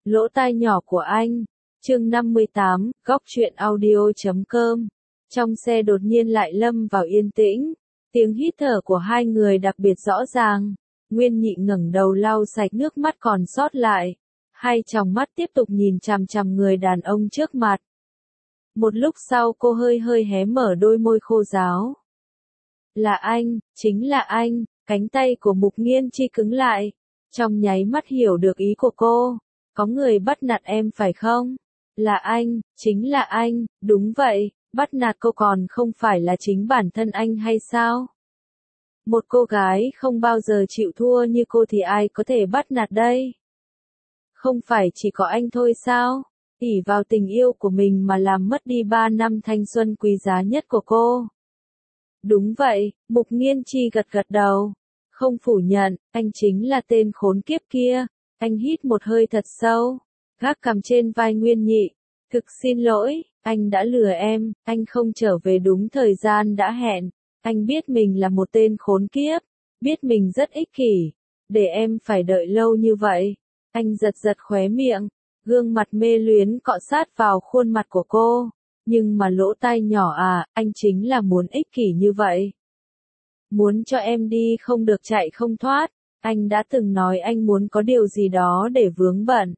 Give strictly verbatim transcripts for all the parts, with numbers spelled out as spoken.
Lỗ tai nhỏ của anh. Chương năm mươi tám, góc truyện audio chấm com. Trong xe đột nhiên lại lâm vào yên tĩnh. Tiếng hít thở của hai người đặc biệt rõ ràng. Nguyên Nhị ngẩng đầu lau sạch nước mắt còn sót lại. Hai tròng mắt tiếp tục nhìn chằm chằm người đàn ông trước mặt. Một lúc sau cô hơi hơi hé mở đôi môi khô ráo. Là anh, chính là anh. Cánh tay của Mục Nghiên Chi cứng lại. Trong nháy mắt hiểu được ý của cô. Có người bắt nạt em phải không? Là anh, chính là anh, đúng vậy, bắt nạt cô còn không phải là chính bản thân anh hay sao? Một cô gái không bao giờ chịu thua như cô thì ai có thể bắt nạt đây? Không phải chỉ có anh thôi sao? Ỷ vào tình yêu của mình mà làm mất đi ba năm thanh xuân quý giá nhất của cô. Đúng vậy, Mục Nghiên Chi gật gật đầu. Không phủ nhận, anh chính là tên khốn kiếp kia. Anh hít một hơi thật sâu, gác cằm trên vai Nguyên Nhị. Thực xin lỗi, anh đã lừa em, anh không trở về đúng thời gian đã hẹn. Anh biết mình là một tên khốn kiếp, biết mình rất ích kỷ, để em phải đợi lâu như vậy. Anh giật giật khóe miệng, gương mặt mê luyến cọ sát vào khuôn mặt của cô. Nhưng mà lỗ tai nhỏ à, anh chính là muốn ích kỷ như vậy. Muốn cho em đi không được chạy không thoát. Anh đã từng nói anh muốn có điều gì đó để vướng bận.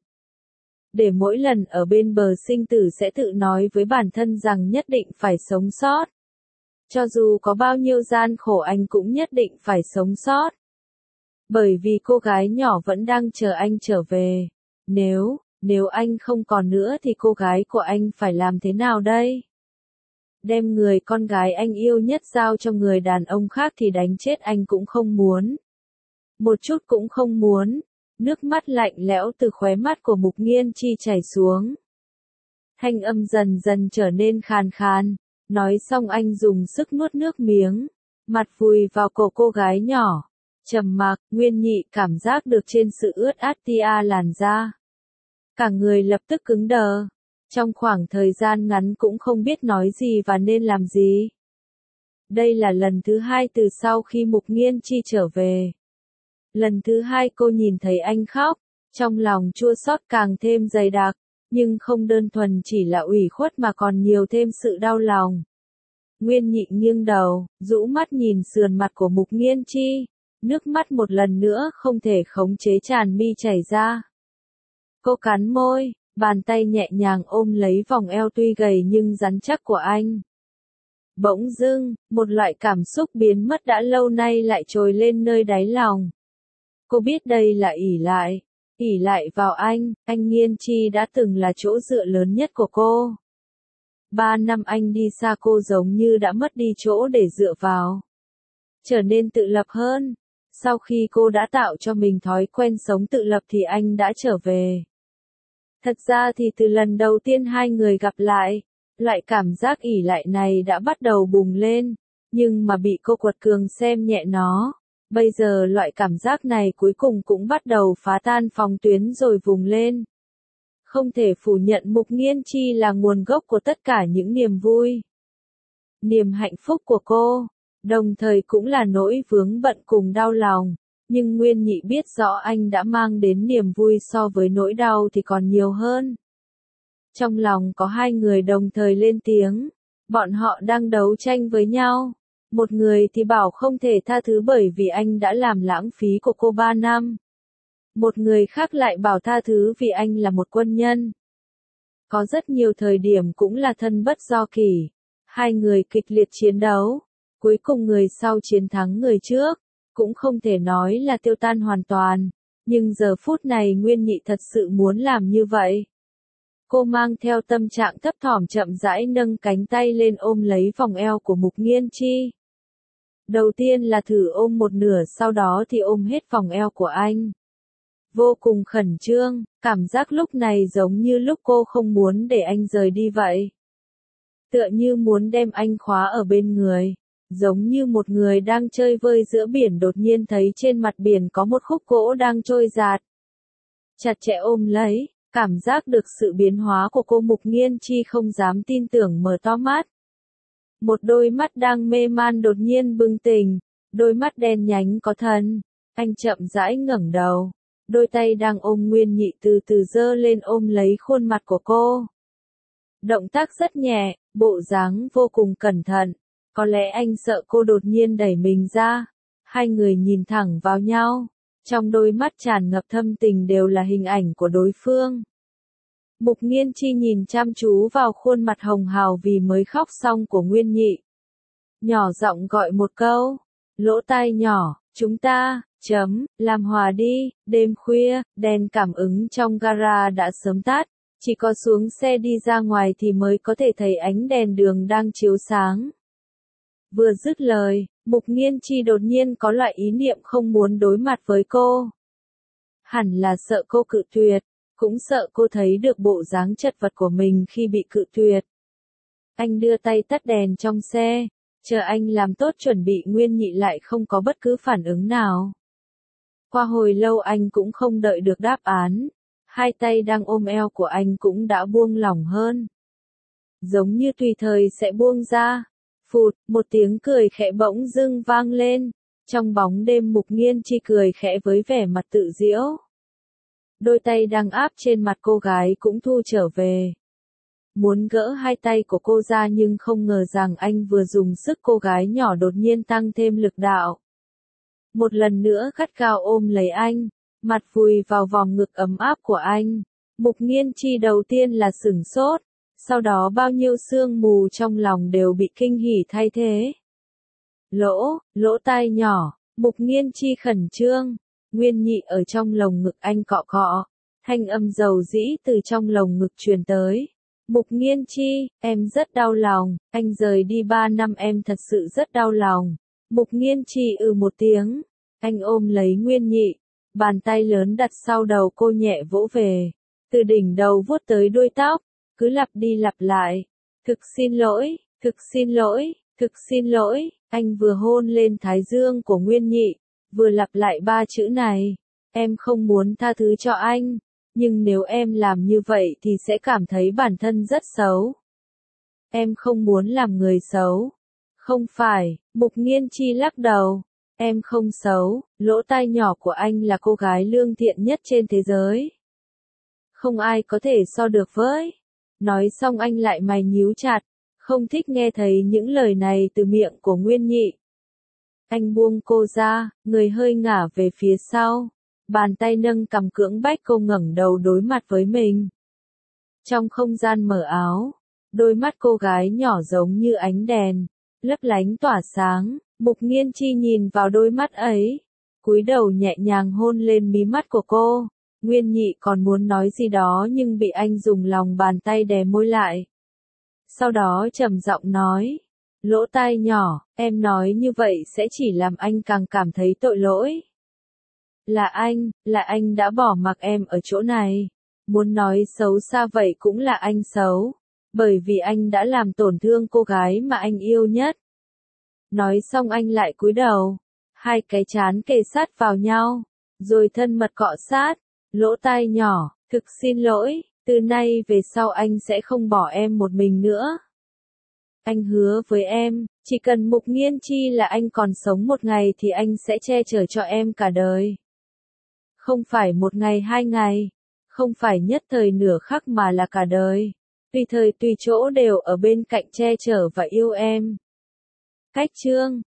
Để mỗi lần ở bên bờ sinh tử sẽ tự nói với bản thân rằng nhất định phải sống sót. Cho dù có bao nhiêu gian khổ anh cũng nhất định phải sống sót. Bởi vì cô gái nhỏ vẫn đang chờ anh trở về. Nếu, nếu anh không còn nữa thì cô gái của anh phải làm thế nào đây? Đem người con gái anh yêu nhất giao cho người đàn ông khác thì đánh chết anh cũng không muốn. Một chút cũng không muốn. Nước mắt lạnh lẽo từ khóe mắt của Mục Nghiên Chi chảy xuống. Thanh âm dần dần trở nên khàn khàn. Nói xong anh dùng sức nuốt nước miếng. Mặt vùi vào cổ cô gái nhỏ. Trầm mặc, Nguyên Nhị cảm giác được trên sự ướt át tia làn da. Cả người lập tức cứng đờ. Trong khoảng thời gian ngắn cũng không biết nói gì và nên làm gì. Đây là lần thứ hai từ sau khi Mục Nghiên Chi trở về. Lần thứ hai cô nhìn thấy anh khóc, trong lòng chua xót càng thêm dày đặc, nhưng không đơn thuần chỉ là ủy khuất mà còn nhiều thêm sự đau lòng. Nguyên Nhị nghiêng đầu, rũ mắt nhìn sườn mặt của Mục Nghiên Chi, nước mắt một lần nữa không thể khống chế tràn mi chảy ra. Cô cắn môi, bàn tay nhẹ nhàng ôm lấy vòng eo tuy gầy nhưng rắn chắc của anh. Bỗng dưng, một loại cảm xúc biến mất đã lâu nay lại trồi lên nơi đáy lòng. Cô biết đây là ỷ lại, ỷ lại vào anh, anh Nghiên Chi đã từng là chỗ dựa lớn nhất của cô. Ba năm anh đi xa cô giống như đã mất đi chỗ để dựa vào. Trở nên tự lập hơn. Sau khi cô đã tạo cho mình thói quen sống tự lập thì anh đã trở về. Thật ra thì từ lần đầu tiên hai người gặp lại, loại cảm giác ỷ lại này đã bắt đầu bùng lên, nhưng mà bị cô quật cường xem nhẹ nó. Bây giờ loại cảm giác này cuối cùng cũng bắt đầu phá tan phòng tuyến rồi vùng lên. Không thể phủ nhận Mục Nghiên Chi là nguồn gốc của tất cả những niềm vui. Niềm hạnh phúc của cô, đồng thời cũng là nỗi vướng bận cùng đau lòng. Nhưng Nguyên Nhị biết rõ anh đã mang đến niềm vui so với nỗi đau thì còn nhiều hơn. Trong lòng có hai người đồng thời lên tiếng. Bọn họ đang đấu tranh với nhau. Một người thì bảo không thể tha thứ bởi vì anh đã làm lãng phí của cô ba năm. Một người khác lại bảo tha thứ vì anh là một quân nhân. Có rất nhiều thời điểm cũng là thân bất do kỷ. Hai người kịch liệt chiến đấu. Cuối cùng người sau chiến thắng người trước. Cũng không thể nói là tiêu tan hoàn toàn. Nhưng giờ phút này Nguyên Nhị thật sự muốn làm như vậy. Cô mang theo tâm trạng thấp thỏm chậm rãi nâng cánh tay lên ôm lấy vòng eo của Mục Nghiên Chi. Đầu tiên là thử ôm một nửa sau đó thì ôm hết vòng eo của anh. Vô cùng khẩn trương, cảm giác lúc này giống như lúc cô không muốn để anh rời đi vậy. Tựa như muốn đem anh khóa ở bên người. Giống như một người đang chơi vơi giữa biển đột nhiên thấy trên mặt biển có một khúc gỗ đang trôi dạt. Chặt chẽ ôm lấy, cảm giác được sự biến hóa của cô Mục Nghiên Chi không dám tin tưởng mở to mắt. Một đôi mắt đang mê man đột nhiên bừng tỉnh, đôi mắt đen nhánh có thần. Anh chậm rãi ngẩng đầu, Đôi tay đang ôm Nguyên Nhị từ từ giơ lên ôm lấy khuôn mặt của cô. Động tác rất nhẹ, bộ dáng vô cùng cẩn thận. Có lẽ anh sợ cô đột nhiên đẩy mình ra. Hai người nhìn thẳng vào nhau. Trong đôi mắt tràn ngập thâm tình đều là hình ảnh của đối phương. Mục Nghiên Chi nhìn chăm chú vào khuôn mặt hồng hào vì mới khóc xong của Nguyên Nhị. Nhỏ giọng gọi một câu. Lỗ tai nhỏ, chúng ta, chấm, làm hòa đi. Đêm khuya, đèn cảm ứng trong gara đã sớm tắt. Chỉ có xuống xe đi ra ngoài thì mới có thể thấy ánh đèn đường đang chiếu sáng. Vừa dứt lời, Mục Nghiên Chi đột nhiên có loại ý niệm không muốn đối mặt với cô. Hẳn là sợ cô cự tuyệt, cũng sợ cô thấy được bộ dáng chật vật của mình khi bị cự tuyệt. Anh đưa tay tắt đèn trong xe, chờ anh làm tốt chuẩn bị. Nguyên Nhị lại không có bất cứ phản ứng nào. Qua hồi lâu anh cũng không đợi được đáp án. Hai tay đang ôm eo của anh cũng đã buông lỏng hơn. Giống như tùy thời sẽ buông ra. Phụt, một tiếng cười khẽ bỗng dưng vang lên. Trong bóng đêm Mục Nghiên Chi cười khẽ với vẻ mặt tự giễu. Đôi tay đang áp trên mặt cô gái cũng thu trở về. Muốn gỡ hai tay của cô ra nhưng không ngờ rằng anh vừa dùng sức cô gái nhỏ đột nhiên tăng thêm lực đạo. Một lần nữa gắt gao ôm lấy anh. Mặt vùi vào vòng ngực ấm áp của anh. Mục Nghiên Chi đầu tiên là sửng sốt, sau đó bao nhiêu sương mù trong lòng đều bị kinh hỉ thay thế. Lỗ, lỗ tai nhỏ, Mục Nghiên Chi khẩn trương. Nguyên Nhị ở trong lồng ngực anh cọ cọ, thanh âm dầu dĩ từ trong lồng ngực truyền tới. Mục Nghiên Chi, em rất đau lòng, anh rời đi ba năm em thật sự rất đau lòng. Mục Nghiên Chi ừ một tiếng, anh ôm lấy Nguyên Nhị. Bàn tay lớn đặt sau đầu cô nhẹ vỗ về, từ đỉnh đầu vuốt tới đuôi tóc, cứ lặp đi lặp lại. Thực xin lỗi, thực xin lỗi, thực xin lỗi. Anh vừa hôn lên thái dương của Nguyên Nhị, vừa lặp lại ba chữ này. Em không muốn tha thứ cho anh, nhưng nếu em làm như vậy thì sẽ cảm thấy bản thân rất xấu. Em không muốn làm người xấu. Không phải, Mục Nghiên Chi lắc đầu. Em không xấu, lỗ tai nhỏ của anh là cô gái lương thiện nhất trên thế giới. Không ai có thể so được với. Nói xong anh lại mày nhíu chặt, không thích nghe thấy những lời này từ miệng của Nguyên Nhị. Anh buông cô ra, người hơi ngả về phía sau. Bàn tay nâng cằm cưỡng bách cô ngẩng đầu đối mặt với mình. Trong không gian mờ ảo, đôi mắt cô gái nhỏ giống như ánh đèn, lấp lánh tỏa sáng. Mục Nghiên Chi nhìn vào đôi mắt ấy, cúi đầu nhẹ nhàng hôn lên mí mắt của cô. Nguyên Nhị còn muốn nói gì đó nhưng bị anh dùng lòng bàn tay đè môi lại. Sau đó trầm giọng nói, lỗ tai nhỏ, em nói như vậy sẽ chỉ làm anh càng cảm thấy tội lỗi. Là anh, là anh đã bỏ mặc em ở chỗ này. Muốn nói xấu xa vậy cũng là anh xấu, bởi vì anh đã làm tổn thương cô gái mà anh yêu nhất. Nói xong anh lại cúi đầu, hai cái trán kề sát vào nhau, rồi thân mật cọ sát. Lỗ tai nhỏ, thực xin lỗi, từ nay về sau anh sẽ không bỏ em một mình nữa. Anh hứa với em, chỉ cần Mục Nghiên Chi là anh còn sống một ngày thì anh sẽ che chở cho em cả đời. Không phải một ngày hai ngày, không phải nhất thời nửa khắc mà là cả đời. Tùy thời tùy chỗ đều ở bên cạnh che chở và yêu em. Cách chương